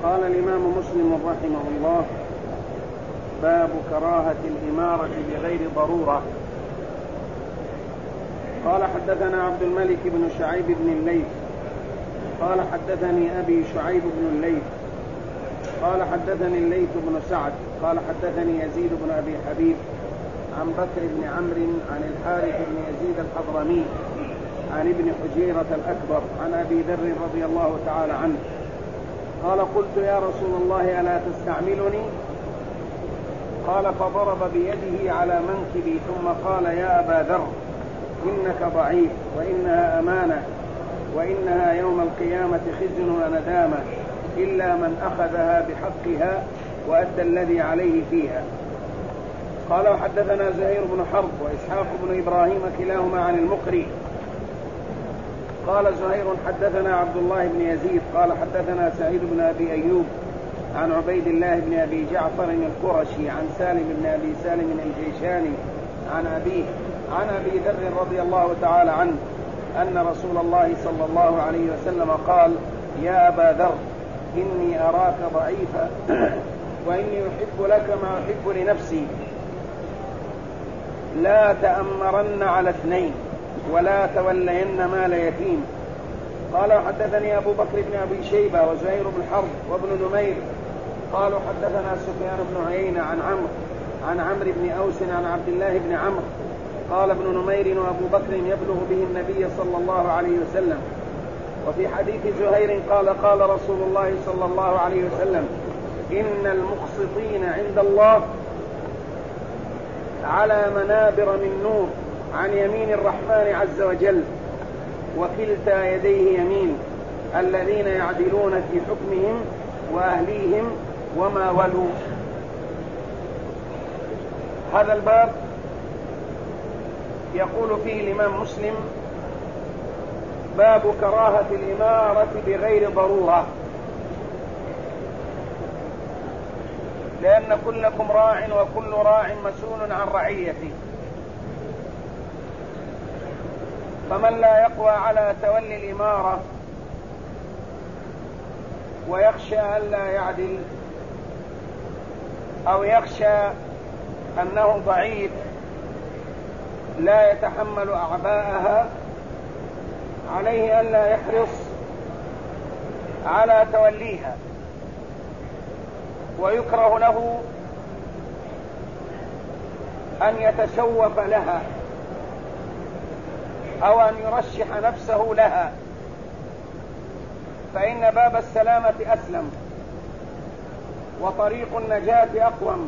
قال الإمام مسلم رحمه الله: باب كراهة الإمارة بغير ضرورة. قال: حدثنا عبد الملك بن شعيب بن الليث قال: حدثني أبي شعيب بن الليث قال: حدثني الليث بن سعد قال: حدثني يزيد بن أبي حبيب عن بكر بن عمرو عن الحارث بن يزيد الحضرمي عن ابن حجيرة الأكبر عن أبي ذر رضي الله تعالى عنه قال: قلت: يا رسول الله، ألا تستعملني؟ قال: فضرب بيده على منكبي ثم قال: يا أبا ذر، إنك ضعيف، وإنها أمانة، وإنها يوم القيامة خزي وندامة، إلا من أخذها بحقها وأدى الذي عليه فيها. قال: وحدثنا زهير بن حرب وإسحاق بن إبراهيم كلاهما عن المقري. قال زهير: حدثنا عبد الله بن يزيد قال: حدثنا سعيد بن أبي أيوب عن عبيد الله بن أبي جعفر القرشي عن سالم بن أبي سالم الجيشاني عن أبيه عن أبي ذر رضي الله تعالى عنه أن رسول الله صلى الله عليه وسلم قال: يا أبا ذر، إني أراك ضعيفا وإني أحب لك ما أحب لنفسي، لا تأمرن على اثنين ولا تولين مال يتيم. قال: وحدثني أبو بكر بن أبي شيبة وزهير بن حرب وابن نمير قالوا: حدثنا سفيان بن عيينة عن عمرو بن أوس عن عبد الله بن عمرو قال ابن نمير: وأبو بكر يبلغ به النبي صلى الله عليه وسلم. وفي حديث زهير قال: قال رسول الله صلى الله عليه وسلم: إن المقسطين عند الله على منابر من نور عن يمين الرحمن عز وجل، وكلتا يديه يمين، الذين يعدلون في حكمهم وأهليهم وما ولوا. هذا الباب يقول فيه الإمام مسلم: باب كراهة الإمارة بغير ضرورة، لأن كلكم راع وكل راع مسؤول عن رعيته، فمن لا يقوى على تولي الإمارة ويخشى ألا يعدل أو يخشى أنه ضعيف لا يتحمل أعباءها، عليه ألا يحرص على توليها، ويكره له أن يتشوف لها أو أن يرشح نفسه لها، فإن باب السلامة أسلم وطريق النجاة أقوم،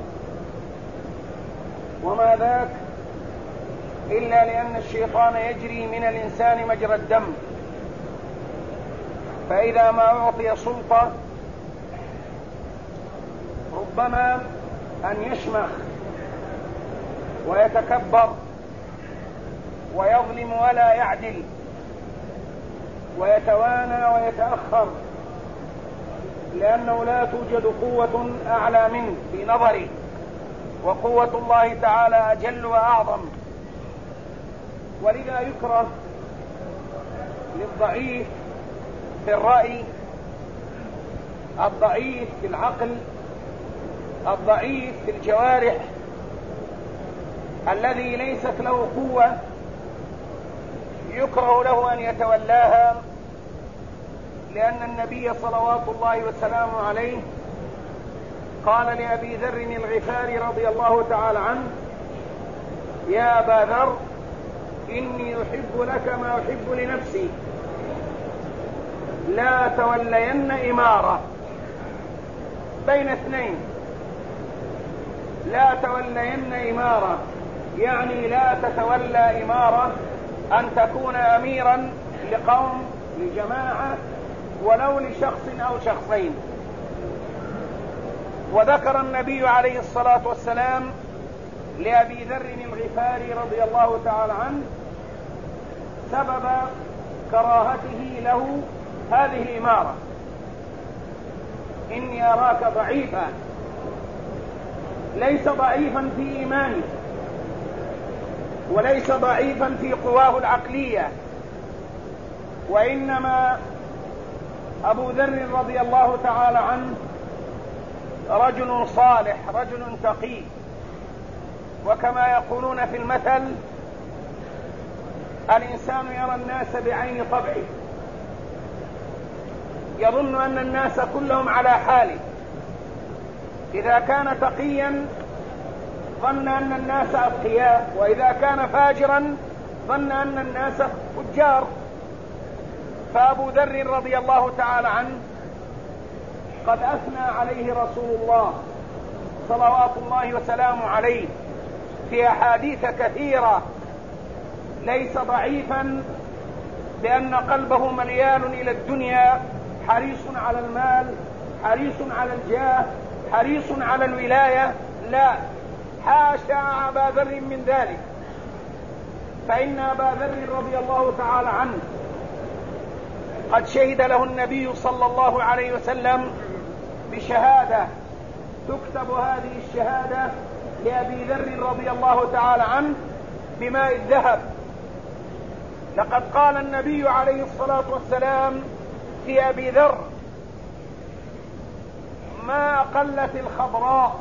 وما ذاك إلا لأن الشيطان يجري من الإنسان مجرى الدم، فإذا ما أعطي سلطة ربما أن يشمخ ويتكبر ويظلم ولا يعدل ويتوانى ويتأخر، لأنه لا توجد قوة أعلى منه في نظره، وقوة الله تعالى أجل وأعظم. ولذا يكره للضعيف في الرأي، الضعيف في العقل، الضعيف في الجوارح، الذي ليست له قوة، يكره له أن يتولاها، لأن النبي صلوات الله وسلامه عليه قال لأبي ذر الغفاري رضي الله تعالى عنه: يا أبا ذر، إني أحب لك ما أحب لنفسي، لا تولين إمارة بين اثنين. لا تولين إمارة يعني لا تتولى إمارة أن تكون أميرا لقوم، لجماعة، ولو لشخص أو شخصين. وذكر النبي عليه الصلاة والسلام لأبي ذر الغفاري رضي الله تعالى عنه سبب كراهته له هذه الإمارة: إني أراك ضعيفا، ليس ضعيفا في إيمانه، وليس ضعيفا في قواه العقلية، وإنما أبو ذر رضي الله تعالى عنه رجل صالح، رجل تقي، وكما يقولون في المثل: الإنسان يرى الناس بعين طبعه، يظن أن الناس كلهم على حاله. إذا كان تقيا ظن أن الناس أتقياء، وإذا كان فاجرا ظن أن الناس فجار. فأبو ذر رضي الله تعالى عنه قد أثنى عليه رسول الله صلوات الله وسلامه عليه في أحاديث كثيرة، ليس ضعيفا بأن قلبه مليان إلى الدنيا، حريص على المال، حريص على الجاه، حريص على الولاية. لا، حاشا أبا ذر من ذلك. فإن أبا ذر رضي الله تعالى عنه قد شهد له النبي صلى الله عليه وسلم بشهادة، تكتب هذه الشهادة لأبي ذر رضي الله تعالى عنه بماء الذهب. لقد قال النبي عليه الصلاة والسلام في أبي ذر: ما أقلت الخضراء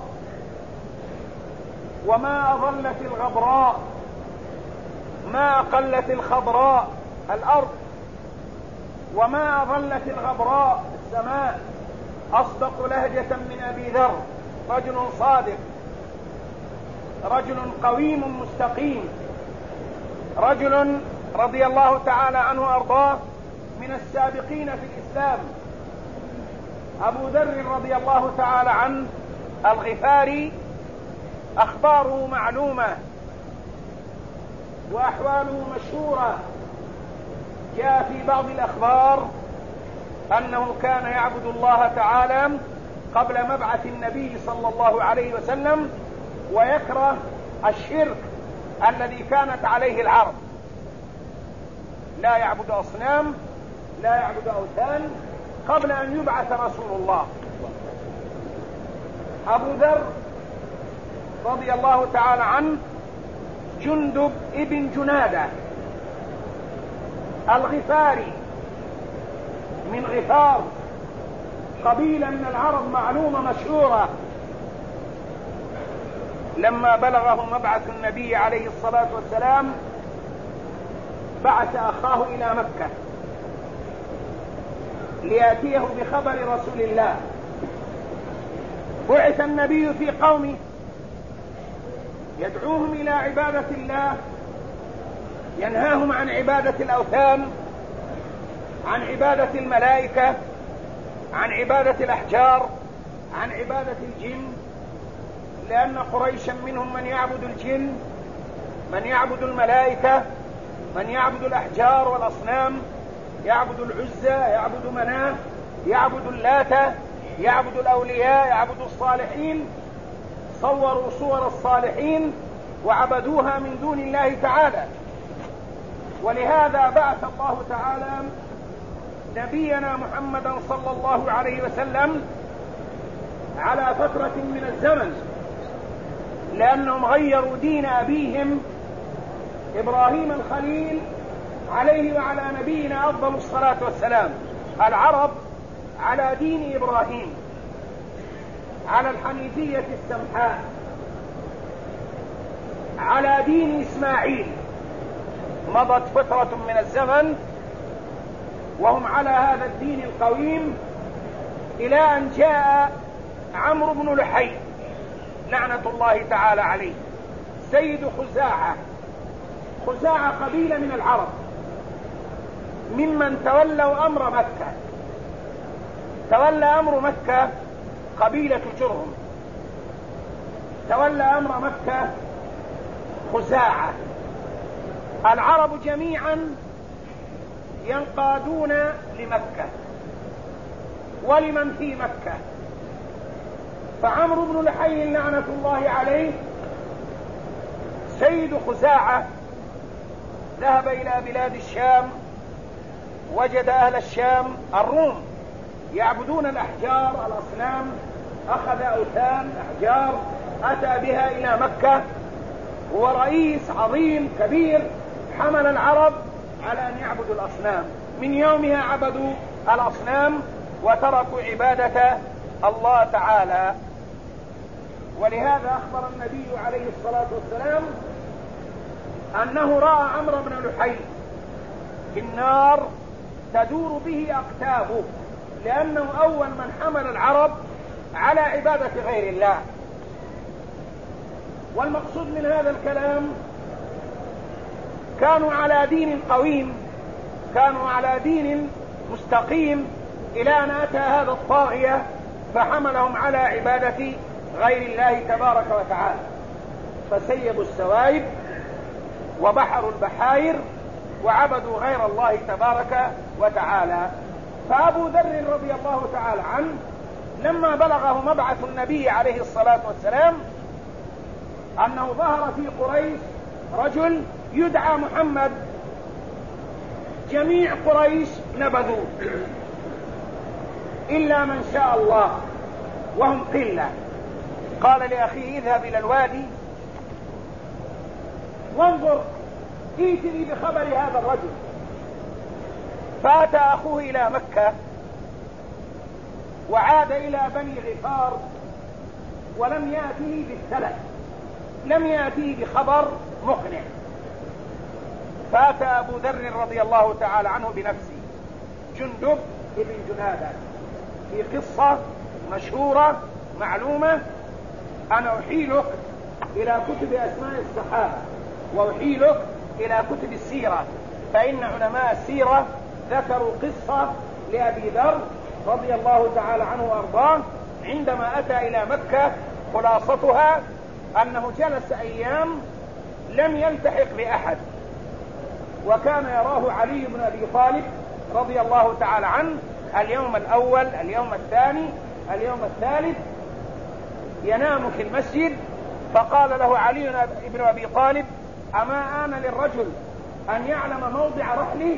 وما أظلت الغبراء، ما أقلت الخضراء الأرض وما أظلت الغبراء السماء، أصدق لهجة من أبي ذر، رجل صادق، رجل قويم مستقيم، رجل رضي الله تعالى عنه وأرضاه من السابقين في الإسلام. أبو ذر رضي الله تعالى عنه الغفاري أخباره معلومة وأحواله مشهورة. جاء في بعض الأخبار أنه كان يعبد الله تعالى قبل مبعث النبي صلى الله عليه وسلم، ويكره الشرك الذي كانت عليه العرب، لا يعبد أصنام، لا يعبد أوثان، قبل أن يبعث رسول الله. أبو ذر رضي الله تعالى عنه جندب ابن جنادة الغفاري من غفار، قبيلة من العرب معلومة مشهورة. لما بلغه مبعث النبي عليه الصلاة والسلام بعث أخاه إلى مكة ليأتيه بخبر رسول الله. بعث النبي في قومه يدعوهم إلى عبادة الله، ينهاهم عن عبادة الأوثان، عن عبادة الملائكة، عن عبادة الأحجار، عن عبادة الجن، لأن قريشا منهم من يعبد الجن، من يعبد الملائكة، من يعبد الأحجار والأصنام، يعبد العزى، يعبد مناه، يعبد اللات، يعبد الأولياء، يعبد الصالحين. صوروا صور الصالحين وعبدوها من دون الله تعالى. ولهذا بعث الله تعالى نبينا محمدا صلى الله عليه وسلم على فترة من الزمن، لأنهم غيروا دين أبيهم إبراهيم الخليل عليه وعلى نبينا أفضل الصلاة والسلام. العرب على دين إبراهيم، على الحنيفية السمحاء، على دين إسماعيل. مضت فترة من الزمن وهم على هذا الدين القويم، إلى أن جاء عمرو بن لحي لعنة الله تعالى عليه، سيد خزاعة. خزاعة قبيلة من العرب ممن تولوا أمر مكة. تولى أمر مكة قبيلة جرهم، تولى أمر مكة خزاعة. العرب جميعا ينقادون لمكة ولمن في مكة. فعمرو بن لحي لعنة الله عليه سيد خزاعة ذهب إلى بلاد الشام، وجد أهل الشام الروم يعبدون الأحجار الأصنام، أخذ أوثان أحجار أتى بها إلى مكة. هو رئيس عظيم كبير حمل العرب على أن يعبدوا الأصنام. من يومها عبدوا الأصنام وتركوا عبادة الله تعالى. ولهذا أخبر النبي عليه الصلاة والسلام أنه رأى عمرو بن لحي في النار تدور به أقتابه، لأنه أول من حمل العرب على عبادة غير الله. والمقصود من هذا الكلام كانوا على دين قويم، كانوا على دين مستقيم، إلى أن أتى هذا الطاغية فحملهم على عبادة غير الله تبارك وتعالى، فسيبوا السوائب وبحروا البحائر وعبدوا غير الله تبارك وتعالى. فأبو ذر رضي الله تعالى عنه لما بلغه مبعث النبي عليه الصلاة والسلام أنه ظهر في قريش رجل يدعى محمد، جميع قريش نبذوه إلا من شاء الله وهم قلة. قال لأخيه اذهب إلى الوادي وانظر ائتني بخبر هذا الرجل. فأتى أخوه إلى مكة وعاد إلى بني غفار ولم يأته بالسلف، لم يأته بخبر مقنع. فأتى أبو ذر رضي الله تعالى عنه بنفسه، جندب ابن جنادة، في قصة مشهورة معلومة. أنا أحيلك إلى كتب أسماء الصحابة وأحيلك إلى كتب السيرة، فإن علماء السيرة ذكروا قصة لأبي ذر رضي الله تعالى عنه وأرضاه عندما أتى إلى مكة. خلاصتها أنه جلس أيام لم يلتحق بأحد، وكان يراه علي بن أبي طالب رضي الله تعالى عنه اليوم الأول، اليوم الثاني، اليوم الثالث، ينام في المسجد. فقال له علي بن أبي طالب أما آن للرجل أن يعلم موضع رحله؟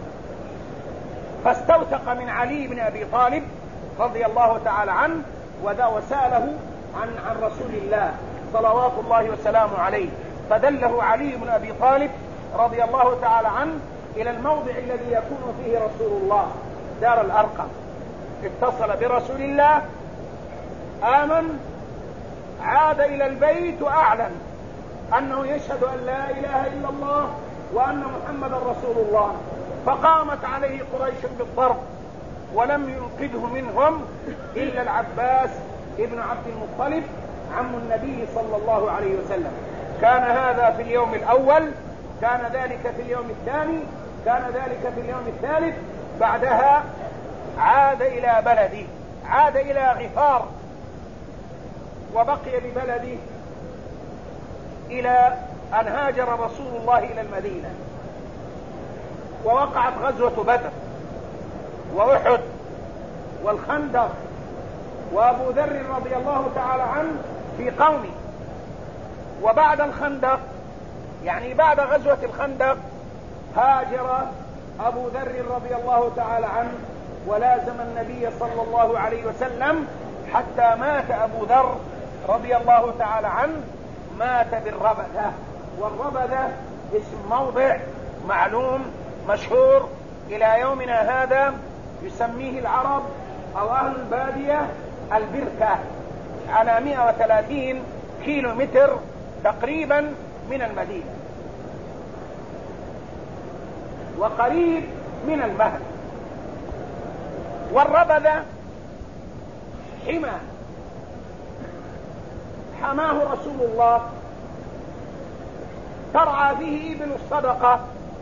فاستوثق من علي بن أبي طالب رضي الله تعالى عنه وسأله عن رسول الله صلوات الله وسلامه عليه، فدله علي بن أبي طالب رضي الله تعالى عنه إلى الموضع الذي يكون فيه رسول الله، دار الأرقم. اتصل برسول الله، آمن، عاد إلى البيت وأعلن أنه يشهد أن لا إله إلا الله وأن محمد رسول الله. فقامت عليه قريش بالضرب ولم ينقذه منهم إلا العباس ابن عبد المطلب عم النبي صلى الله عليه وسلم. كان هذا في اليوم الأول، كان ذلك في اليوم الثاني، كان ذلك في اليوم الثالث. بعدها عاد إلى بلده، عاد إلى غفار وبقي ببلده إلى أن هاجر رسول الله إلى المدينة، ووقعت غزوة بدر وأحد والخندق، وأبو ذر رضي الله تعالى عنه في قومه. وبعد الخندق، يعني بعد غزوة الخندق، هاجر أبو ذر رضي الله تعالى عنه ولازم النبي صلى الله عليه وسلم حتى مات أبو ذر رضي الله تعالى عنه، مات بالربذة. والربذة اسم موضع معلوم مشهور إلى يومنا هذا، يسميه العرب أو أهل البادية البركة، على 130 كيلو متر تقريبا من المدينة وقريب من المهد. والربذة حمى حماه رسول الله، ترعى فيه إبل الصدقة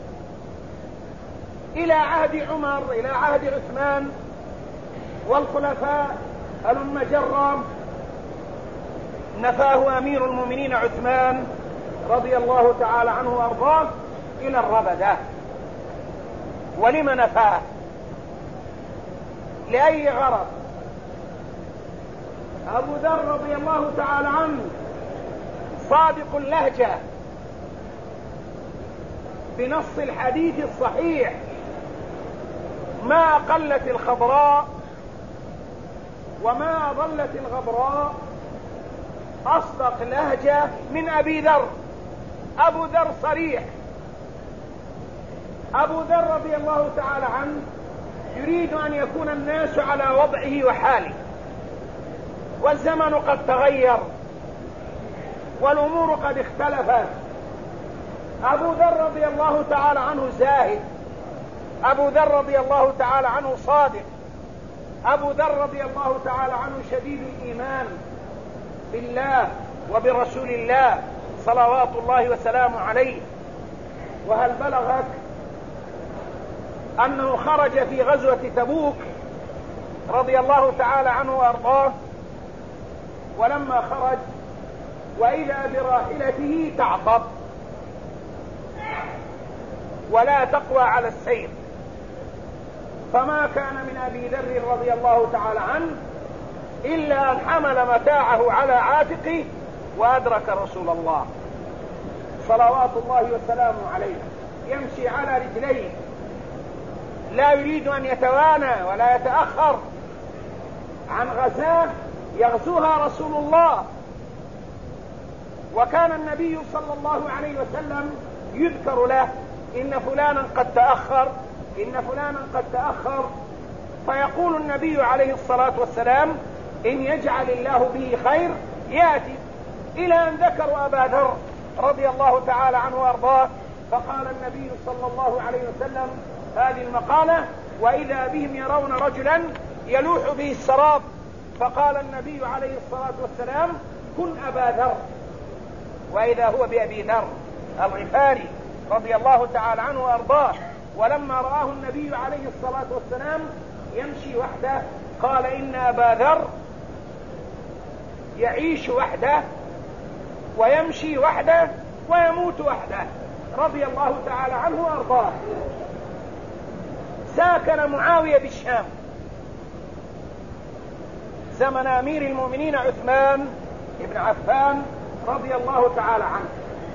إلى عهد عمر، إلى عهد عثمان والخلفاء المجرة. نفاه أمير المؤمنين عثمان رضي الله تعالى عنه وأرضاه إلى الربذة. ولم نفاه؟ لأي غرض؟ أبو ذر رضي الله تعالى عنه صادق اللهجة بنص الحديث الصحيح، ما قلت الخضراء وما ظلت الغبراء أصدق لهجة من أبي ذر. أبو ذر صريح. أبو ذر رضي الله تعالى عنه يريد أن يكون الناس على وضعه وحاله، والزمن قد تغير والأمور قد اختلفت. أبو ذر رضي الله تعالى عنه زاهد، أبو ذر رضي الله تعالى عنه صادق، أبو ذر رضي الله تعالى عنه شديد الإيمان بالله وبرسول الله صلوات الله وسلامه عليه. وهل بلغك أنه خرج في غزوة تبوك رضي الله تعالى عنه وأرضاه، ولما خرج وإذا براحلته تعطب ولا تقوى على السير، فما كان من أبي ذر رضي الله تعالى عنه إلا أن حمل متاعه على عاتقه وأدرك رسول الله صلوات الله وسلامه عليه يمشي على رجليه، لا يريد أن يتوانى ولا يتأخر عن غزاة يغزوها رسول الله. وكان النبي صلى الله عليه وسلم يذكر له إن فلانا قد تأخر، إن فلانا قد تأخر، فيقول النبي عليه الصلاة والسلام إن يجعل الله به خير يأتي، إلى أن ذكروا أبا ذر رضي الله تعالى عنه وأرضاه، فقال النبي صلى الله عليه وسلم هذه المقالة: وإذا بهم يرون رجلا يلوح به السراب، فقال النبي عليه الصلاة والسلام كن أبا ذر، وإذا هو بأبي ذر الغفاري رضي الله تعالى عنه وأرضاه. ولما رآه النبي عليه الصلاة والسلام يمشي وحده قال إن أبا ذر يعيش وحده ويمشي وحده ويموت وحده رضي الله تعالى عنه وأرضاه. ساكن معاوية بالشام زمن أمير المؤمنين عثمان بن عفان رضي الله تعالى عنه.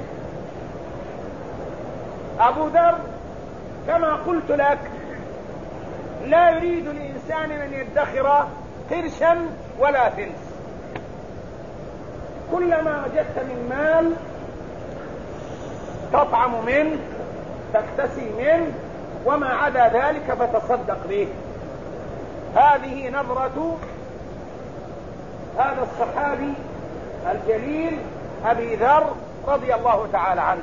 أبو ذر كما قلت لك لا يريد الإنسان أن يدخر قرشا ولا فلس، كلما وجدت من مال تطعم منه تكتسي منه وما عدا ذلك فتصدق به. هذه نظرة هذا الصحابي الجليل أبي ذر رضي الله تعالى عنه،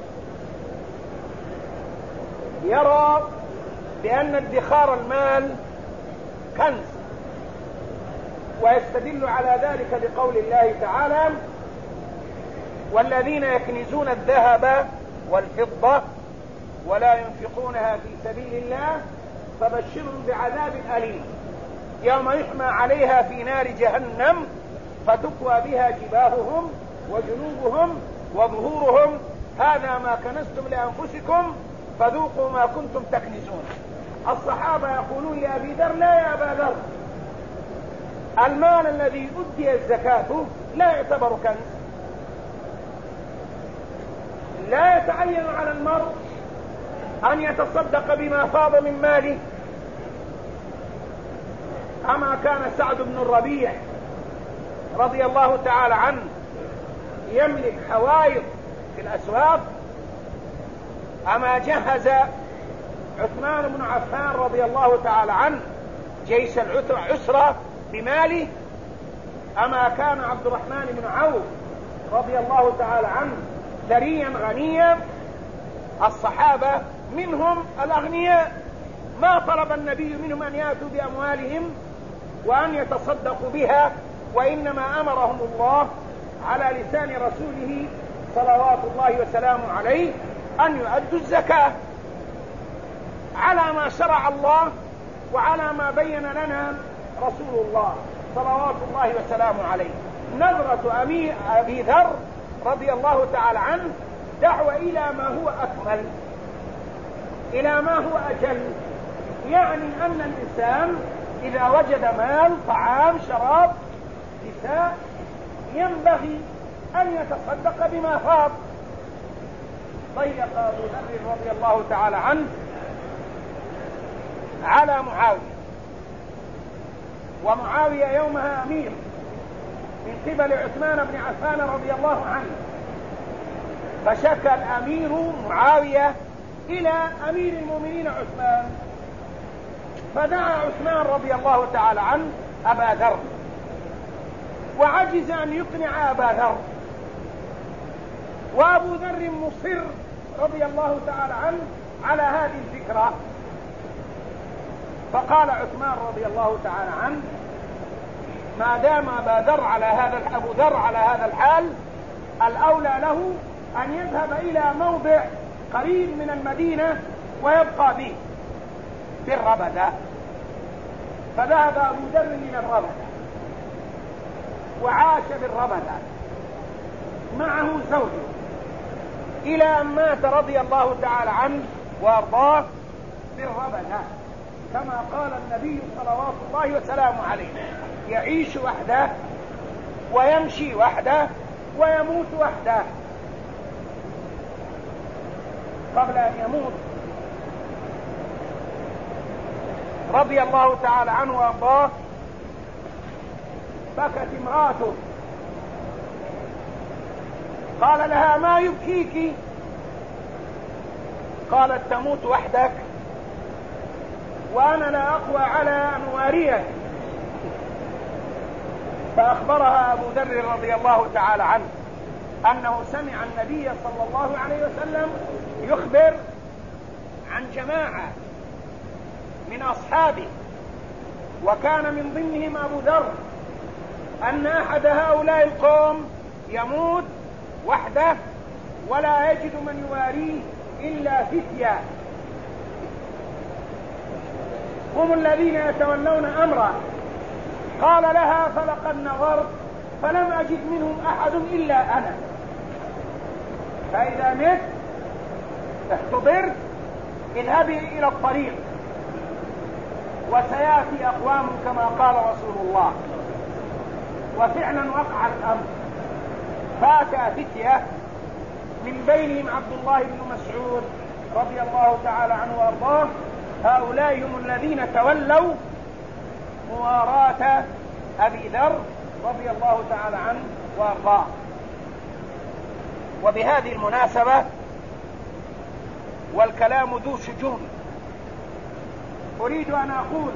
يرى بأن ادخار المال كنز، ويستدل على ذلك بقول الله تعالى: والذين يكنزون الذهب والفضة ولا ينفقونها في سبيل الله فبشرهم بعذاب أليم يوم يحمى عليها في نار جهنم فتكوى بها جباههم وجنوبهم وظهورهم هذا ما كنزتم لأنفسكم فذوقوا ما كنتم تكنزون. الصحابة يقولون لأبي ذر: لا يا أبا ذر، المال الذي أدي الزكاة لا يعتبر كنز، لا يتعين على المرء أن يتصدق بما فاض من ماله. أما كان سعد بن الربيع رضي الله تعالى عنه يملك حوائط في الأسواق؟ أما جهز عثمان بن عفان رضي الله تعالى عنه جيش العسرة بماله؟ أما كان عبد الرحمن بن عوف رضي الله تعالى عنه ثريا غنيا؟ الصحابة منهم الأغنياء ما طلب النبي منهم أن يأتوا بأموالهم وأن يتصدقوا بها، وإنما أمرهم الله على لسان رسوله صلوات الله وسلامه عليه أن يؤدوا الزكاة على ما شرع الله وعلى ما بين لنا رسول الله صلوات الله وسلامه عليه. نظرة أبي ذر رضي الله تعالى عنه دعوة إلى ما هو أكمل، إلى ما هو أجل، يعني أن الإنسان إذا وجد مال طعام شراب نساء ينبغي أن يتصدق بما فاض. ضيق أبو ذر رضي الله تعالى عنه على معاوية، ومعاوية يومها أمير من قبل عثمان بن عفان رضي الله عنه، فشكى الأمير معاوية إلى أمير المؤمنين عثمان فدعا عثمان رضي الله تعالى عنه أبا ذر، وعجز أن يقنع أبا ذر، وأبو ذر مصر رضي الله تعالى عنه على هذه الفكرة. فقال عثمان رضي الله تعالى عنه: ما دام أبو ذر على هذا الحال، الأولى له أن يذهب إلى موضع قريب من المدينة ويبقى به بالربدة. فذهب أبو ذر إلى الربدة وعاش بالربدة معه زوجه إلى أن مات رضي الله تعالى عنه وأرضاه بالربدة، كما قال النبي صلوات الله وسلامه عليه: يعيش وحده ويمشي وحده ويموت وحده. قبل أن يموت رضي الله تعالى عنه وأرضاه بكت امرأته، قال لها: ما يبكيك؟ قالت: تموت وحدك وأنا لا أقوى على أن أواريك. فأخبرها أبو ذر رضي الله تعالى عنه أنه سمع النبي صلى الله عليه وسلم يخبر عن جماعة من أصحابه، وكان من ضمنهم أبو ذر، أن أحد هؤلاء القوم يموت وحده ولا يجد من يواريه إلا فتية، هم الذين يتولون أمره. قال لها: فلقد نظرت فلم أجد منهم أحد إلا أنا، فإذا مت احتضرت اذهبي إلى الطريق وسيأتي أقوام كما قال رسول الله. وفعلا وقع الأمر، فأتى فتية من بينهم عبد الله بن مسعود رضي الله تعالى عنه وأرضاه، هؤلاء هم الذين تولوا مواراة أبي ذر رضي الله تعالى عنه وأرضاه. وبهذه المناسبة والكلام ذو شجون أريد أن أقول: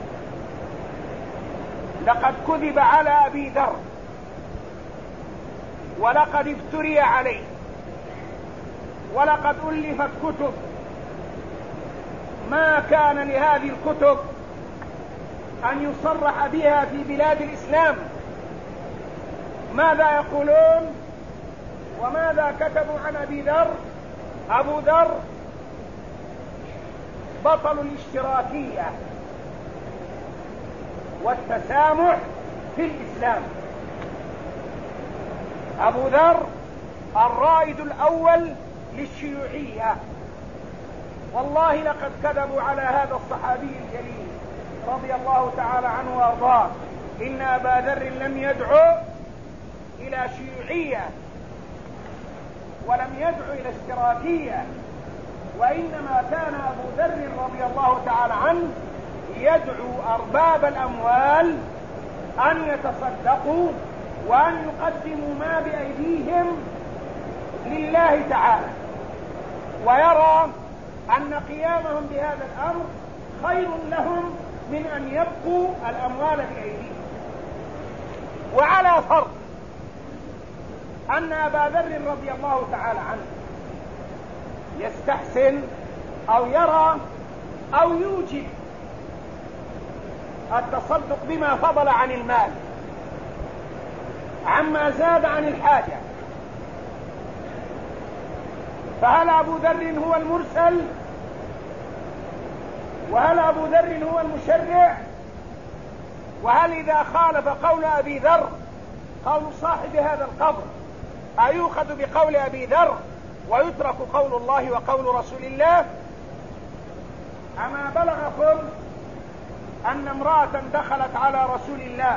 لقد كذب على أبي ذر ولقد افتري عليه ولقد ألفت كتب، ما كان لهذه الكتب أن يصرح بها في بلاد الإسلام. ماذا يقولون وماذا كتبوا عن أبي ذر؟ أبو ذر بطل الاشتراكية والتسامح في الإسلام، أبو ذر الرائد الأول للشيوعية. والله لقد كذبوا على هذا الصحابي الجليل رضي الله تعالى عنه وأرضاه. إن أبا ذر لم يدعو إلى شيوعية ولم يدعو إلى اشتراكية، وإنما كان أبو ذر رضي الله تعالى عنه يدعو أرباب الأموال أن يتصدقوا وأن يقدموا ما بأيديهم لله تعالى، ويرى أن قيامهم بهذا الأمر خير لهم من أن يبقوا الأموال بأيديهم. وعلى فرض أن أبا ذر رضي الله تعالى عنه يستحسن أو يرى أو يوجب التصدق بما فضل عن المال عما زاد عن الحاجة، فهل أبو ذر هو المرسل؟ وهل أبو ذر هو المشرع؟ وهل إذا خالف قول أبي ذر قول صاحب هذا القبر أيؤخذ بقول أبي ذر ويترك قول الله وقول رسول الله؟ أما بلغكم أن امرأة دخلت على رسول الله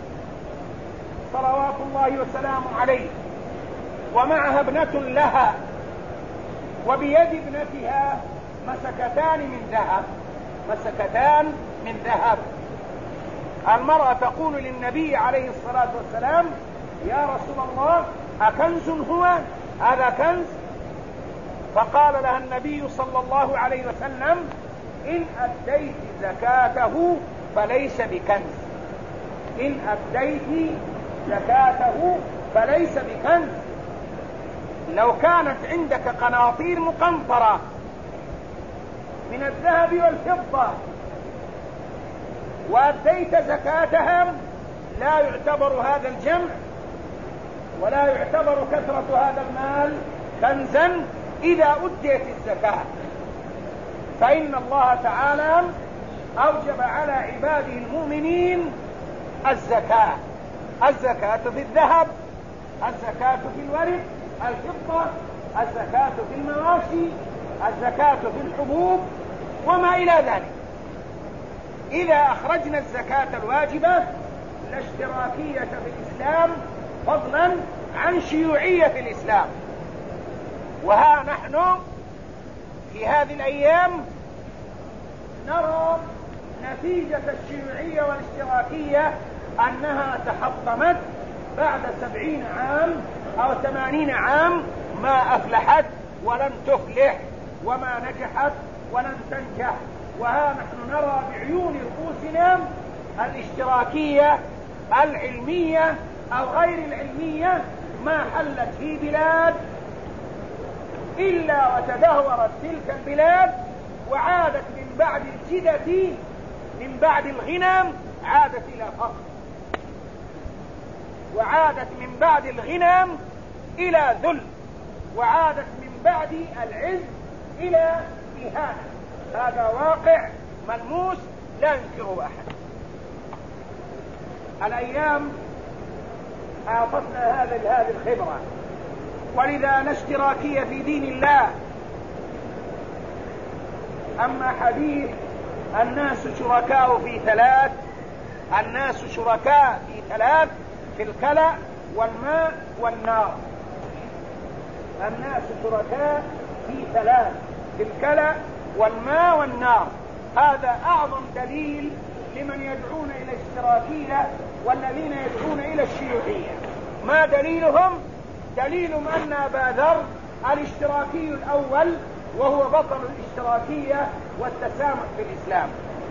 صلوات الله وسلامه عليه ومعها ابنة لها، وبيد ابنتها مسكتان من ذهب. المرأة تقول للنبي عليه الصلاة والسلام: يا رسول الله، أكنز هو؟ هذا كنز؟ فقال لها النبي صلى الله عليه وسلم: إن أديت زكاته فليس بكنز. إن أديت زكاته فليس بكنز. لو كانت عندك قناطير مقنطرة من الذهب والفضة وأديت زكاتها لا يعتبر هذا الجمع ولا يعتبر كثرة هذا المال كنزا إذا أديت الزكاة، فإن الله تعالى أوجب على عباده المؤمنين الزكاة. الزكاة في الذهب، الزكاة في الورق، الفضة، الزكاة في المواشي، الزكاة في الحبوب وما إلى ذلك. إذا أخرجنا الزكاة الواجبة لا اشتراكية في الإسلام فضلا عن شيوعية في الإسلام. وها نحن في هذه الأيام نرى نتيجة الشيوعية والاشتراكية أنها تحطمت بعد 70 عام أو 80 عام، ما أفلحت ولن تفلح وما نجحت ولن تنجح. وها نحن نرى بعيون رؤوسنا الاشتراكية العلمية أو غير العلمية ما حلت في بلاد إلا وتدهورت تلك البلاد، وعادت من بعد الجدة من بعد الغنى عادت إلى فقر، وعادت من بعد الغنى إلى ذل، وعادت من بعد العز إلى إهانة. هذا واقع ملموس لا ينكره أحد. الأيام أعطتنا هذه الخبرة، ولذا لا اشتراكية في دين الله. أما حديث الناس شركاء في ثلاث، الناس شركاء في ثلاث: في الكلى والماء والنار. الناس شركاء في ثلاث: في الكلى والماء والنار. هذا أعظم دليل لمن يدعون إلى الاشتراكية والذين يدعون إلى الشيوعية. ما دليلهم؟ دليلهم أن أبا ذر الاشتراكي الأول وهو بطل الاشتراكية والتسامح في الإسلام.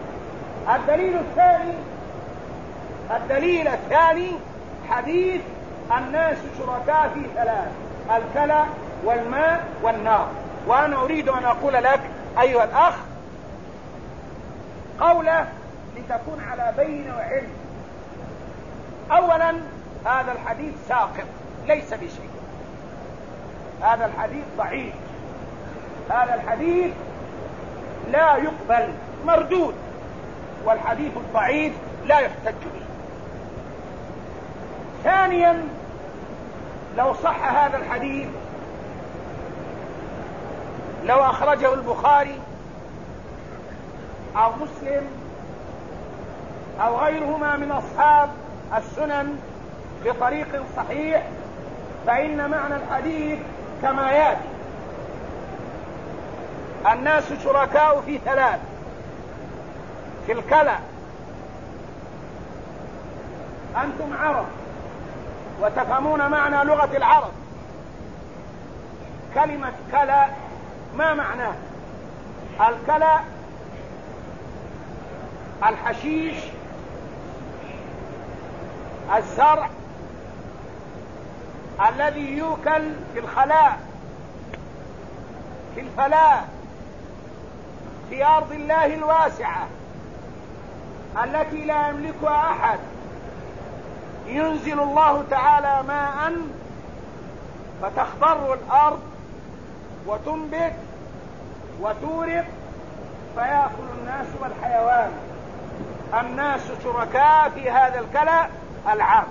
الدليل الثاني حديث الناس شركاء في ثلاث: الكلى والماء والنار. وأنا أريد أن أقول لك أيها الأخ قولة لتكون على بينة وعلم. أولا، هذا الحديث ساقط ليس بشيء، هذا الحديث ضعيف، هذا الحديث لا يقبل، مردود، والحديث الضعيف لا يحتج به. ثانيا، لو صح هذا الحديث، لو أخرجه البخاري أو مسلم أو غيرهما من أصحاب السنن بطريق صحيح، فإن معنى الحديث كما يأتي: الناس شركاء في ثلاث: في الكلى. أنتم عرب وتفهمون معنى لغة العرب. كلمة كلى ما معناه؟ الكلى الحشيش، الزرع الذي يوكل في الخلاء، في الفلاة، في أرض الله الواسعة التي لا يملكها أحد. ينزل الله تعالى ماء فتخضر الأرض وتنبت وتورق فيأكل الناس والحيوان. الناس شركاء في هذا الكلى العام،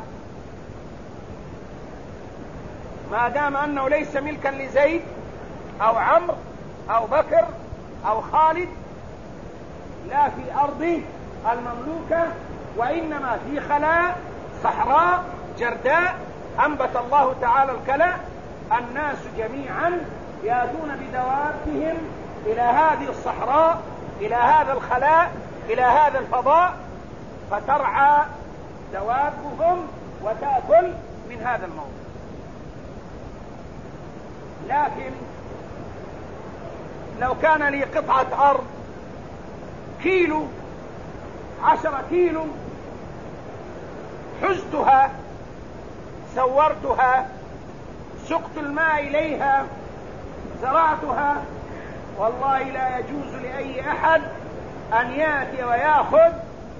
ما دام أنه ليس ملكا لزيد أو عمرو أو بكر أو خالد، لا في أرضه المملوكة، وإنما في خلاء صحراء جرداء أنبت الله تعالى الكلى. الناس جميعا يأتون بدوابهم إلى هذه الصحراء، إلى هذا الخلاء، إلى هذا الفضاء، فترعى دوابهم وتأكل من هذا الموضع. لكن لو كان لي قطعة أرض كيلو 10 كيلو، حزتها، سورتها، سقت الماء إليها، زرعتها، والله لا يجوز لأي أحد أن يأتي ويأخذ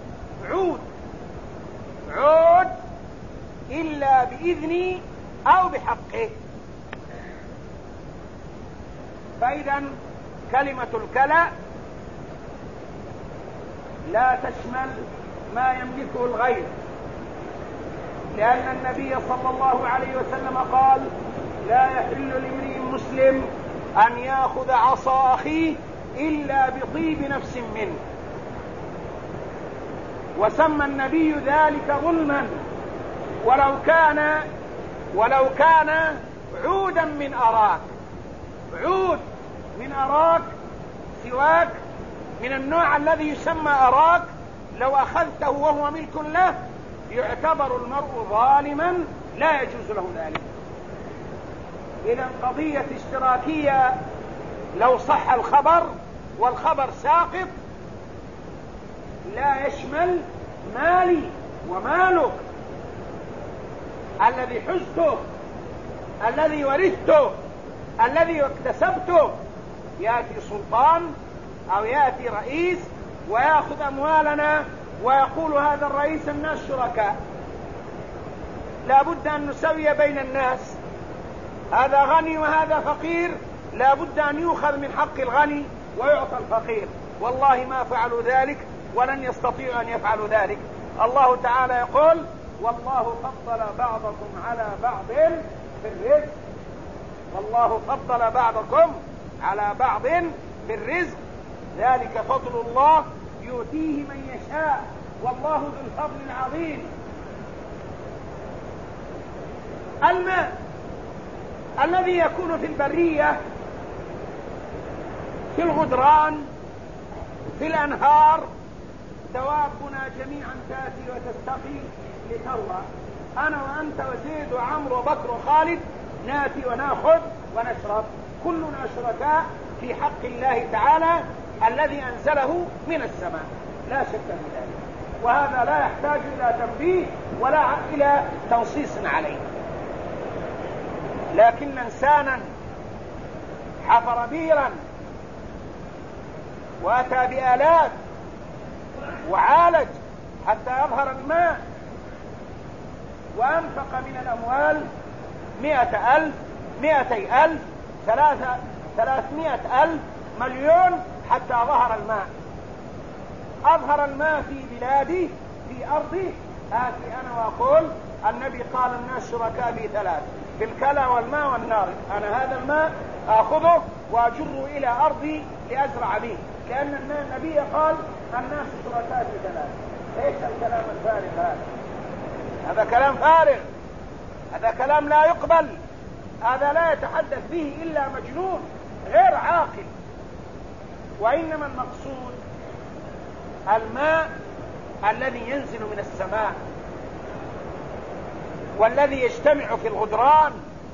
عود إلا بإذني أو بحقه. فإذا كلمة الكلأ لا تشمل ما يملكه الغير، لأن النبي صلى الله عليه وسلم قال: لا يحل لامرئ مسلم أن يأخذ عصا أخيه إلا بطيب نفس منه. وسمى النبي ذلك ظلما، ولو كان عودا من أراك، عود من أراك، سواك من النوع الذي يسمى أراك، لو أخذته وهو ملك له يعتبر المرء ظالما، لا يجوز له ذلك. إذا قضية اشتراكية لو صح الخبر والخبر ساقط لا يشمل مالي ومالك الذي حزته، الذي ورثته، الذي اكتسبته. يأتي سلطان أو يأتي رئيس ويأخذ أموالنا ويقول: هذا الرئيس الناس شركاء، لا بد أن نسوي بين الناس، هذا غني وهذا فقير، لا بد أن يؤخذ من حق الغني ويعطى الفقير. والله ما فعلوا ذلك ولن يستطيعوا أن يفعلوا ذلك. الله تعالى يقول: والله فضل بعضكم على بعض في الرزق، والله فضل بعضكم على بعض في الرزق، ذلك فضل الله يؤتيه من يشاء، والله ذو الفضل العظيم. الماء الذي يكون في البرية، في الغدران، في الأنهار، دوابنا جميعا تأتي وتستقي لتروى، أنا وأنت وزيد وعمرو وبكر وخالد نأتي ونأخذ ونشرب، كلنا شركاء في حق الله تعالى الذي أنزله من السماء، لا شك في ذلك. وهذا لا يحتاج إلى تنبيه ولا إلى تنصيص عليه. لكن إنسانا حفر بيرا وأتى بآلات وعالج حتى يظهر الماء، وأنفق من الأموال 100,000 200,000 300,000 مليون حتى ظهر الماء، أظهر الماء في بلادي في أرضي. آتي أنا وأقول: النبي قال الناس شركاء في ثلاث، في الكلى والماء والنار، أنا هذا الماء أخذه وأجره إلى أرضي لأزرع به، لأن النبي قال الناس شركاء في ثلاث. ايش الكلام الفارغ هذا؟ هذا كلام فارغ، هذا كلام لا يقبل، هذا لا يتحدث به إلا مجنون غير عاقل. وإنما المقصود الماء الذي ينزل من السماء والذي يجتمع في الغدران.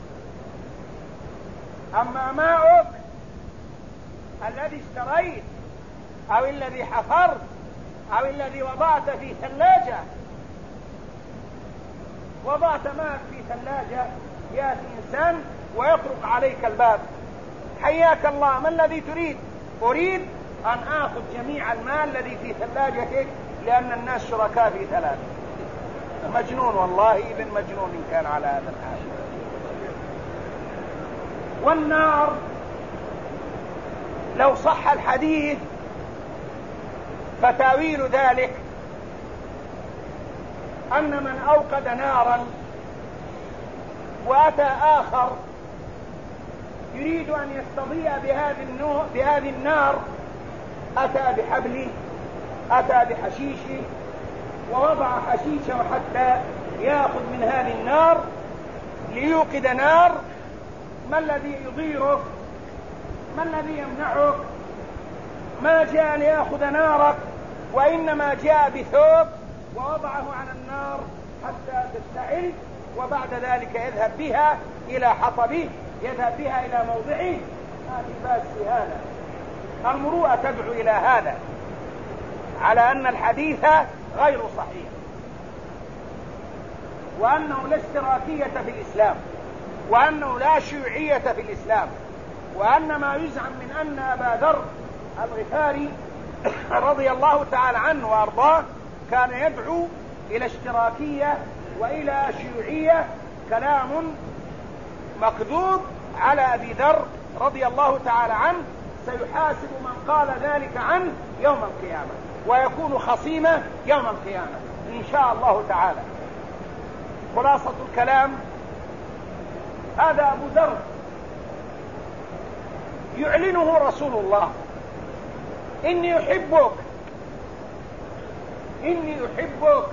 أما ماؤك الذي اشتريت أو الذي حفرت أو الذي وضعت في ثلاجة، وضعت ماء في ثلاجة، يأتي إنسان ويطرق عليك الباب: حياك الله، ما الذي تريد؟ أريد أن آخذ جميع الماء الذي في ثلاجتك لأن الناس شركاء في ثلاث. مجنون والله، ابن مجنون إن كان على هذا الحال. والنار لو صح الحديث فتاويل ذلك أن من أوقد نارا وأتى آخر يريد أن يستضيء بهذه النار، أتى بحبله، أتى بحشيشه، ووضع حشيشه حتى يأخذ من هذه النار ليوقد نار. ما الذي يضيرك؟ ما الذي يمنعك؟ ما جاء ليأخذ نارك، وإنما جاء بثوب ووضعه على النار حتى تشتعل، وبعد ذلك يذهب بها إلى حطبه، يذهب بها إلى موضعه. ما في بأس في هذا، المروءة تدعو إلى هذا. على أن الحديث غير صحيح، وأنه لا اشتراكية في الإسلام، وأنه لا شيوعية في الإسلام، وأن ما يزعم من أن أبا ذر الغفاري رضي الله تعالى عنه وأرضاه كان يدعو إلى اشتراكية وإلى شيوعية كلام مكذوب على أبي ذر رضي الله تعالى عنه، سيحاسب من قال ذلك عنه يوم القيامة، ويكون خصيمة يوم القيامة إن شاء الله تعالى. خلاصة الكلام، هذا أبو ذر يعلنه رسول الله: إني أحبك، إني أحبك،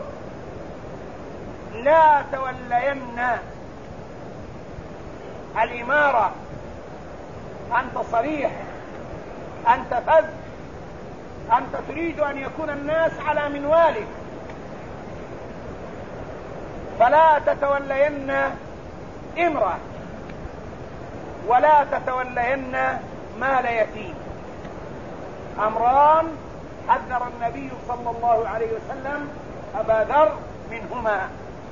لا تولين الإمارة، أنت صريح، أنت فذ، أنت تريد أن يكون الناس على منوالك، فلا تتولين امرأة ولا تتولين مال يتيم. أمران حذر النبي صلى الله عليه وسلم أبا ذر منهما،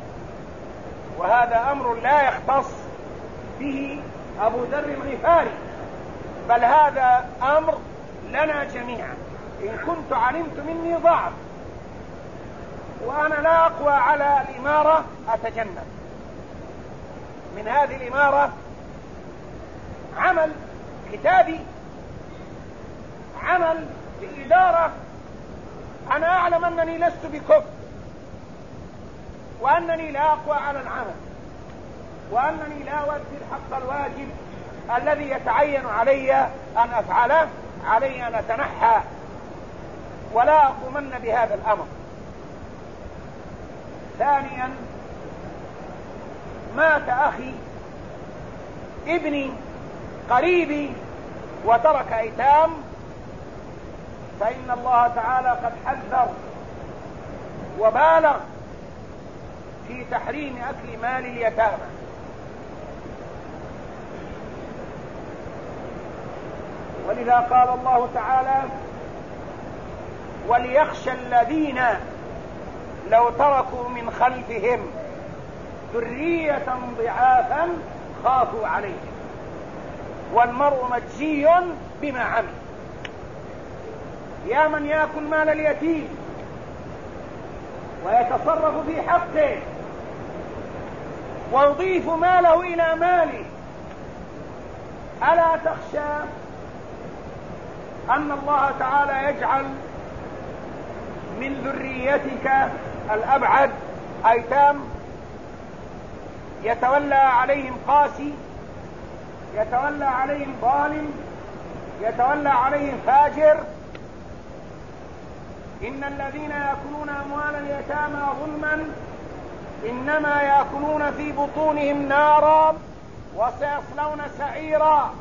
وهذا أمر لا يختص به أبو ذر الغفاري، بل هذا أمر لنا جميعا. إن كنت علمت مني ضعف وأنا لا أقوى على الإمارة أتجنب من هذه الإمارة عمل كتابي، عمل بإدارة أنا أعلم أنني لست بكفء، وأنني لا أقوى على العمل، وأنني لا أؤدي الحق الواجب الذي يتعين علي أن أفعله، علي أن أتنحى ولا أقومن بهذا الأمر. ثانيا، مات أخي ابني قريبي وترك أيتام، فإن الله تعالى قد حذر وبالغ في تحريم أكل مال اليتامى. ولذا قال الله تعالى: وليخشى الذين لو تركوا من خلفهم ذرية ضعافا خافوا عليهم، والمرء مجزي بما عمل. يا من يأكل مال اليتيم ويتصرف في حقه ويضيف ماله إلى ماله، ألا تخشى أن الله تعالى يجعل من ذريتك الأبعد أيتام يتولى عليهم قاسي، يتولى عليهم ظالم، يتولى عليهم فاجر؟ إن الذين يأكلون أموال اليتامى ظلما إنما يأكلون في بطونهم نارا وسيصلون سعيرا،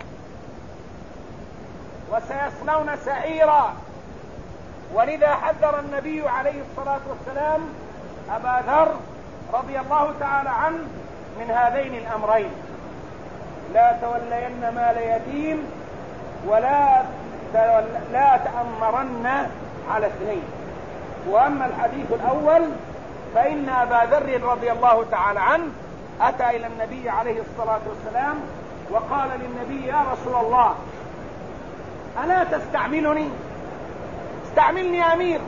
وسيصلون سعيرا. ولذا حذر النبي عليه الصلاة والسلام أبا ذر رضي الله تعالى عنه من هذين الأمرين: لا تولين مال يتيم، ولا تأمرن على اثنين. وأما الحديث الأول فإن أبا ذر رضي الله تعالى عنه أتى إلى النبي عليه الصلاة والسلام وقال للنبي: يا رسول الله، ألا تستعملني؟ استعملني أمير،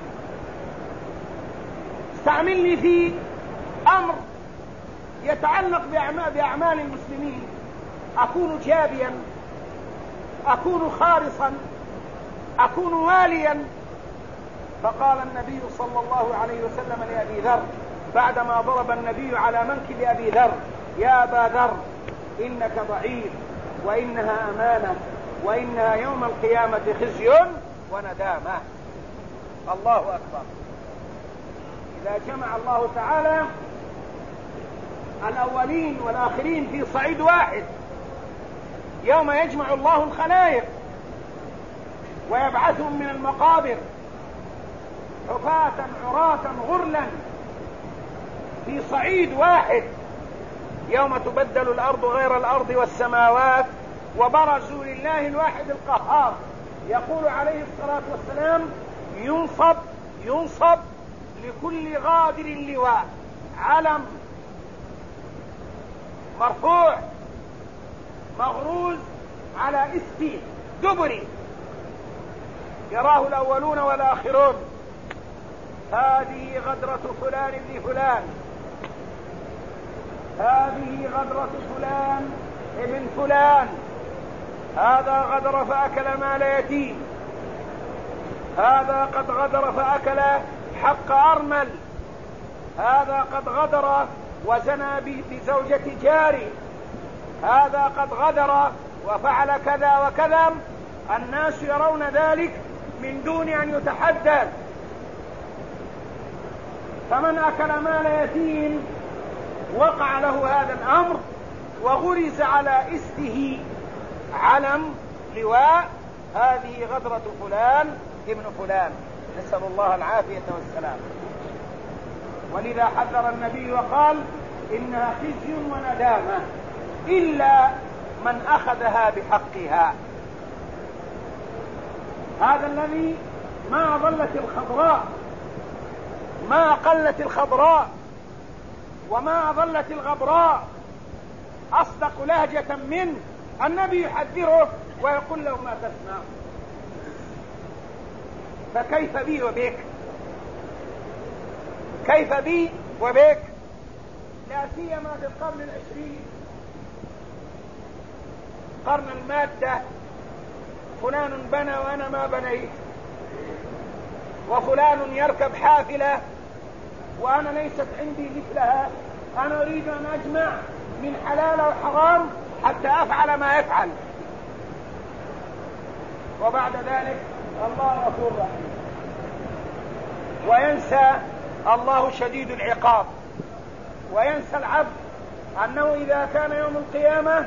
استعملني في أمر يتعلق بأعمال المسلمين، أكون جابيا، أكون خارصا، أكون واليا. فقال النبي صلى الله عليه وسلم لأبي ذر بعدما ضرب النبي على منكب أبي ذر: يا أبا ذر، إنك ضعيف، وإنها أمانة، وإنها يوم القيامة خزي وندامة. الله أكبر. إذا جمع الله تعالى الأولين والآخرين في صعيد واحد، يوم يجمع الله الخلائق ويبعثهم من المقابر حفاة عراة غرلا في صعيد واحد، يوم تبدل الأرض غير الأرض والسماوات وبرزوا لله الواحد القهار. يقول عليه الصلاة والسلام: ينصب لكل غادر لواء، علم مرفوع مغروز على استه دبري يراه الأولون والآخرون. هذه غدرة فلان ابن فلان، هذه غدرة فلان ابن فلان، هذا غدر فأكل مال يتيم، هذا قد غدر فأكل حق أرمل، هذا قد غدر وزنى بزوجة جاري، هذا قد غدر وفعل كذا وكذا. الناس يرون ذلك من دون أن يتحدث. فمن أكل مال يتيم وقع له هذا الأمر وغرز على استه علم لواء، هذه غدرة فلان ابن فلان، نسأل الله العافية والسلام. ولذا حذر النبي وقال إنها خزي وندامة إلا من أخذها بحقها. هذا الذي ما ظلت الخضراء، ما قلت الخضراء وما ظلت الغبراء أصدق لهجة منه. النبي يحذره ويقول له ما تسمع، فكيف بي وبك؟ كيف بي وبك؟ لا سيما في القرن العشرين، قرن المادة. فلان بنى وأنا ما بنيت، وفلان يركب حافلة وأنا ليست عندي مثلها. أنا أريد أن أجمع من حلال وحرام حتى أفعل ما يفعل، وبعد ذلك الله غفور رحيم. وينسى الله شديد العقاب، وينسى العبد أنه إذا كان يوم القيامة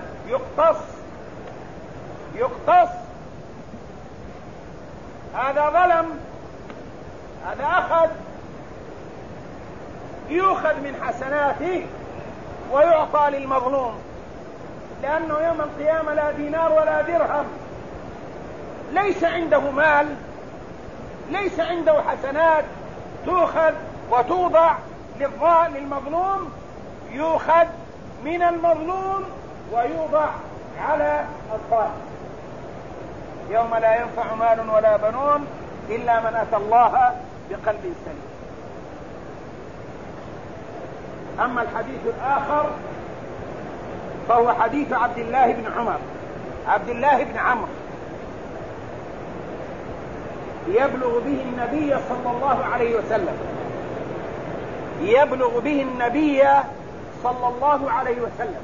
يقتص. هذا ظلم، هذا أخذ، يؤخذ من حسناته ويعطى للمظلوم، لأنه يوم القيامة لا دينار ولا درهم، ليس عنده مال، ليس عنده حسنات تؤخذ وتوضع للمظلوم. يؤخذ من المظلوم ويوضع على الظالم. يوم لا ينفع مال ولا بنون إلا من أتى الله بقلب سليم. أما الحديث الآخر فهو حديث عبد الله بن عمرو يبلغ به النبي صلى الله عليه وسلم، يبلغ به النبي صلى الله عليه وسلم.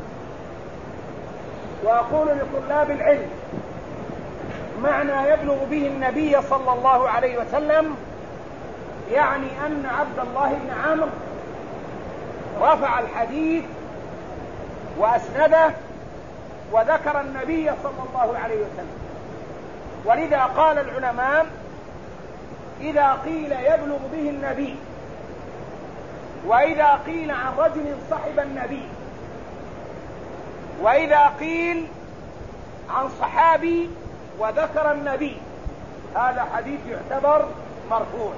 وأقول لطلاب العلم معنى يبلغ به النبي صلى الله عليه وسلم، يعني أن عبد الله بن عمرو رفع الحديث وأسنده وذكر النبي صلى الله عليه وسلم. ولذا قال العلماء إذا قيل يبلغ به النبي، وإذا قيل عن رجل صحب النبي، وإذا قيل عن صحابي وذكر النبي، هذا حديث يعتبر مرفوع.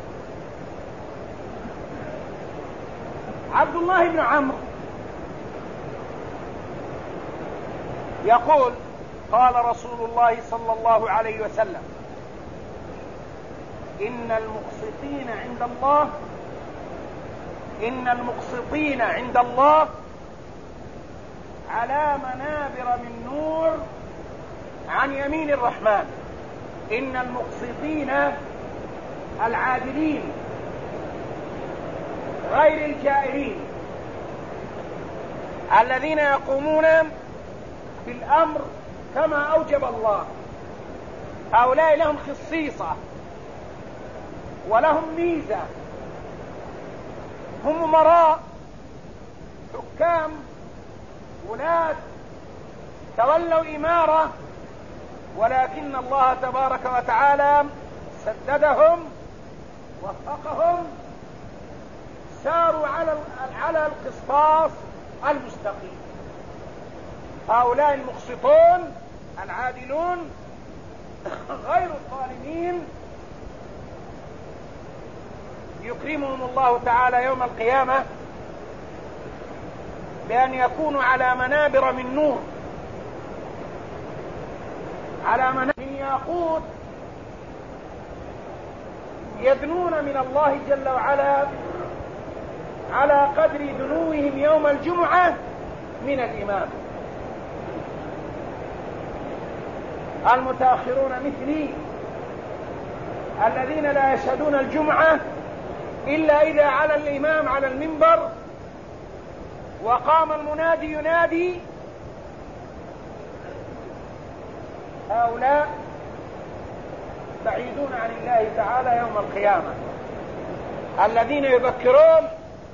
عبد الله بن عمرو يقول قال رسول الله صلى الله عليه وسلم إن المقسطين عند الله على منابر من نور عن يمين الرحمن. إن المقسطين العادلين غير الجائرين الذين يقومون بالأمر كما أوجب الله، هؤلاء لهم خصيصة ولهم ميزة، هم أمراء حكام ولاة تولوا إمارة، ولكن الله تبارك وتعالى سددهم وفقهم، ساروا على القسطاس المستقيم. هؤلاء المقسطون العادلون غير الظالمين يكرمهم الله تعالى يوم القيامة بأن يكونوا على منابر من نور، على منابر من ياقوت، يدنون من الله جل وعلا على قدر دنوهم يوم الجمعة من الإمام. المتأخرون مثلي الذين لا يشهدون الجمعة إلا إذا على الإمام على المنبر وقام المنادي ينادي، هؤلاء بعيدون عن الله تعالى يوم القيامة. الذين يبكرون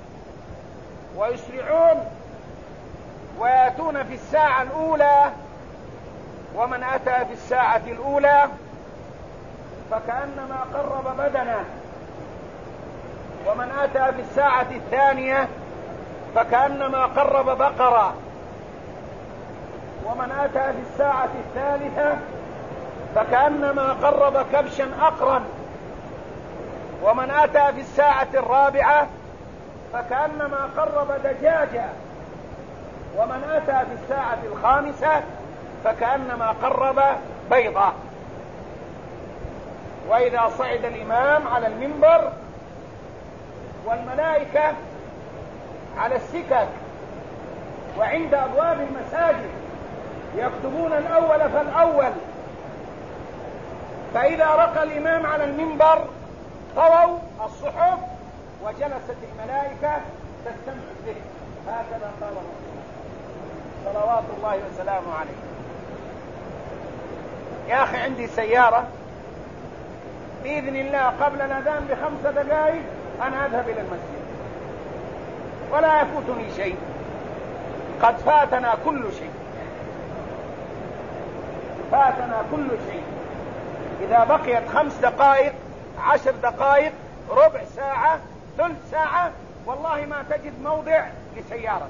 ويسرعون ويأتون في الساعة الأولى، ومن أتى في الساعة الأولى فكأنما قرب بدنا، ومن أتى في الساعة الثانية فكأنما قرب بقرة، ومن أتى في الساعة الثالثة فكأنما قرب كبشا أقرا، ومن أتى في الساعة الرابعة فكأنما قرب دجاجة، ومن أتى في الساعة الخامسة فكأنما قرب بيضة. وإذا صعد الإمام على المنبر والملائكة على السكك وعند أبواب المساجد يكتبون الأول فالأول، فإذا رقى الإمام على المنبر طووا الصحف وجلست الملائكة تستمع به. هكذا قال الرسول صلوات الله وسلامه عليه. يا أخي عندي سيارة بإذن الله قبل الأذان ب5 دقائق أنا أذهب إلى المسجد ولا يفوتني شيء، قد فاتنا كل شيء، فاتنا كل شيء. إذا بقيت 5 دقائق 10 دقائق ربع ساعة ثلث ساعة والله ما تجد موضع لسيارة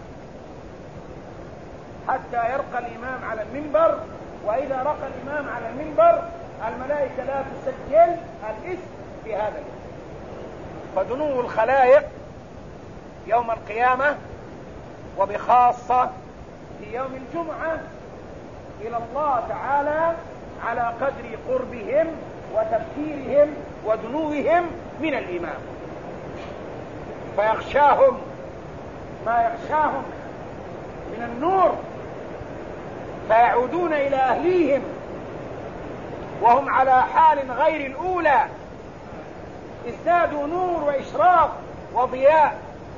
حتى يرقى الإمام على المنبر. وإذا رقى الإمام على المنبر الملائكة لا تسجل الاسم في هذا الاسم. فدنو الخلائق يوم القيامة وبخاصة في يوم الجمعة إلى الله تعالى على قدر قربهم وتبكيرهم ودنوهم من الإمام، فيغشاهم ما يغشاهم من النور، فيعودون إلى أهليهم وهم على حال غير الأولى، ازدادوا نور وإشراق وضياء.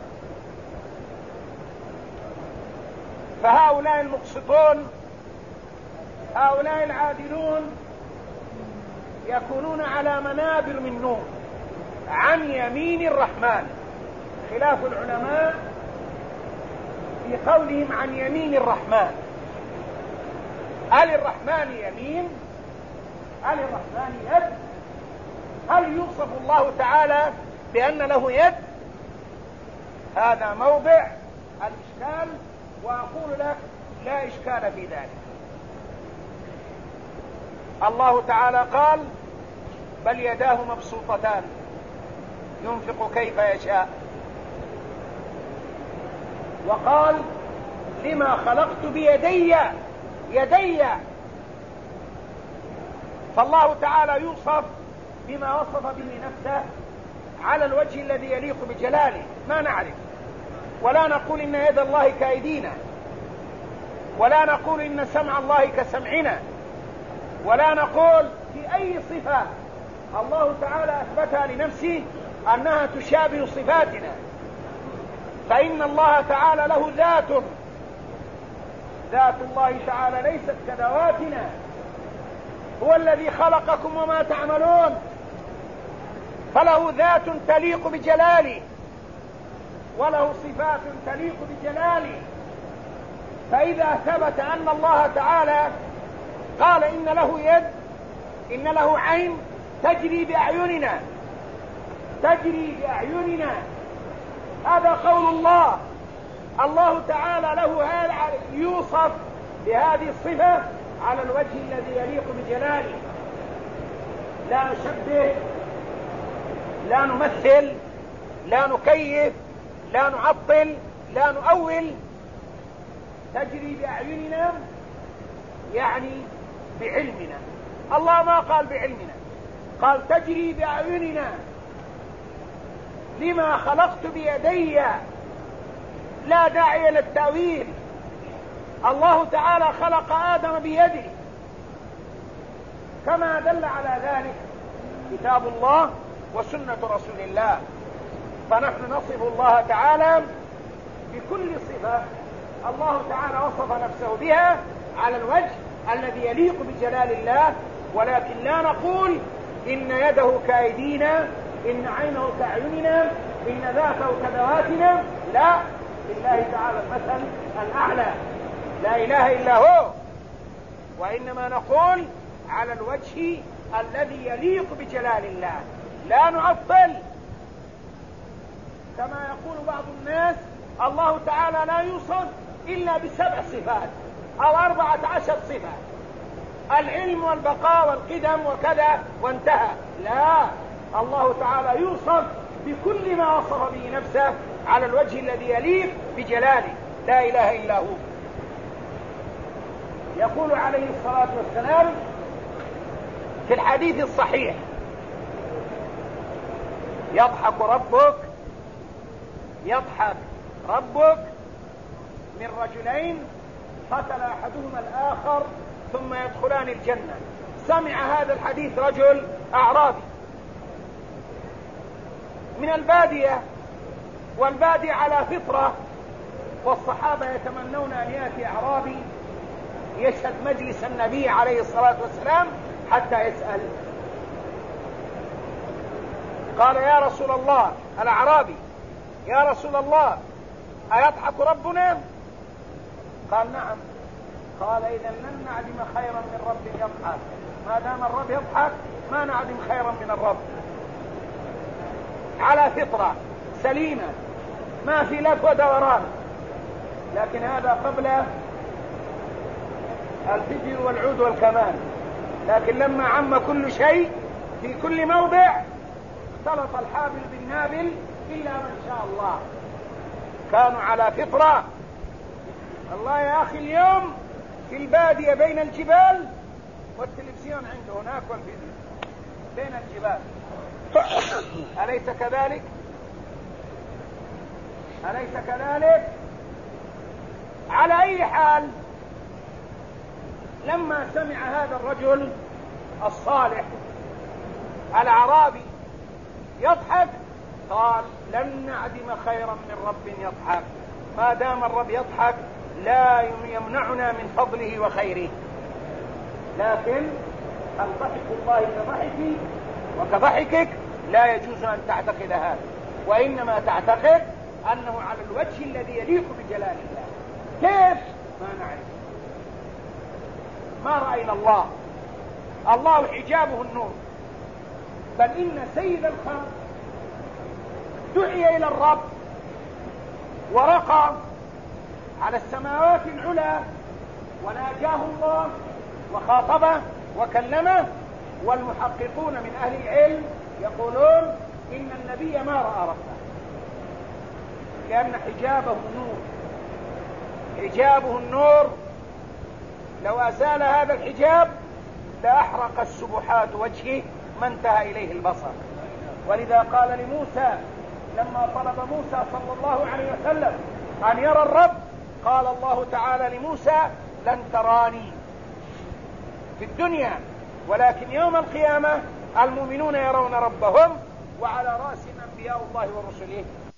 فهؤلاء المقسطون، هؤلاء العادلون يكونون على منابر من نور عن يمين الرحمن، خلاف العلماء في قولهم عن يمين الرحمن. هل الرحمن يمين؟ هل الرحمن يد؟ هل يوصف الله تعالى بأن له يد؟ هذا موضع الإشكال، وأقول لك لا إشكال في ذلك. الله تعالى قال بل يداه مبسوطتان ينفق كيف يشاء، وقال لما خلقت بيدي يدي. فالله تعالى يوصف بما وصف به نفسه على الوجه الذي يليق بجلاله. ما نعرف ولا نقول إن يد الله كأيدينا، ولا نقول إن سمع الله كسمعنا، ولا نقول في أي صفة الله تعالى أثبتها لنفسه أنها تشابه صفاتنا. فإن الله تعالى له ذات، ذات الله تعالى ليست كذواتنا. هو الذي خلقكم وما تعملون، فله ذات تليق بجلاله وله صفات تليق بجلاله. فإذا ثبت أن الله تعالى قال إن له يد، إن له عين تجري بأعيننا، تجري بأعيننا، هذا قول الله. الله تعالى له هذا يوصف بهذه الصفة على الوجه الذي يليق بجلاله. لا نشبه، لا نمثل، لا نكيف، لا نعطل، لا نؤول. تجري بأعيننا يعني بعلمنا. الله ما قال بعلمنا، قال تجري بأعيننا. لما خلقت بيدي، لا داعي للتأويل. الله تعالى خلق آدم بيده، كما دل على ذلك كتاب الله وسنة رسول الله. فنحن نصف الله تعالى بكل صفة الله تعالى وصف نفسه بها على الوجه الذي يليق بجلال الله، ولكن لا نقول إن يده كأيدينا، إن عينه كأعيننا، إن ذاته كذواتنا. لا، لله تعالى المثل الأعلى، لا إله إلا هو. وإنما نقول على الوجه الذي يليق بجلال الله، لا نعطل. كما يقول بعض الناس الله تعالى لا يوصف إلا ب7 صفات أو 14 صفة، العلم والبقاء والقدم وكذا وانتهى. لا، الله تعالى يوصف بكل ما وصف به نفسه على الوجه الذي يليق بجلاله، لا إله إلا هو. يقول عليه الصلاة والسلام في الحديث الصحيح: يضحك ربك من رجلين قتل أحدهما الآخر ثم يدخلان الجنة. سمع هذا الحديث رجل أعرابي من البادية، والبادية على فطرة، والصحابة يتمنون أن يأتي أعرابي يشهد مجلس النبي عليه الصلاة والسلام حتى يسأل. قال: يا رسول الله، الأعرابي: يا رسول الله، أيضحك ربنا؟ قال: نعم. قال: إذا لن نعدم خيرا من رب يضحك، ما دام الرب يضحك ما نعدم خيرا من الرب. على فطرة سليمة، ما في لف ودوران. لكن هذا قبل الفجر والعود والكمان. لكن لما عم كل شيء في كل موضع اختلط الحابل بالنابل إلا من شاء الله. كانوا على فطرة. الله يا أخي اليوم في البادية بين الجبال، والتلفزيون عنده هناك والفيديو بين الجبال. أليس كذلك؟ أليس كذلك؟ على أي حال، لما سمع هذا الرجل الصالح الأعرابي يضحك قال: لن نعدم خيرا من رب يضحك، ما دام الرب يضحك لا يمنعنا من فضله وخيره. لكن ضحك الله كضحكي وكضحكك لا يجوز أن تعتقد هذا، وإنما تعتقد أنه على الوجه الذي يليق بجلال الله. كيف؟ ما نعرف، ما رأينا الله. الله حجابه النور، بل إن سيد الخلق دعي إلى الرب ورقى على السماوات العلى وناجاه الله وخاطبه وكلمه. والمحققون من أهل العلم يقولون إن النبي ما رأى ربه، لأن حجابه النور، حجابه النور. لو أزال هذا الحجاب لأحرق السبحات وجهه ما انتهى إليه البصر. ولذا قال لموسى لما طلب موسى صلى الله عليه وسلم أن يرى الرب، قال الله تعالى لموسى: لن تراني في الدنيا، ولكن يوم القيامة المؤمنون يرون ربهم، وعلى رأسهم أنبياء الله ورسله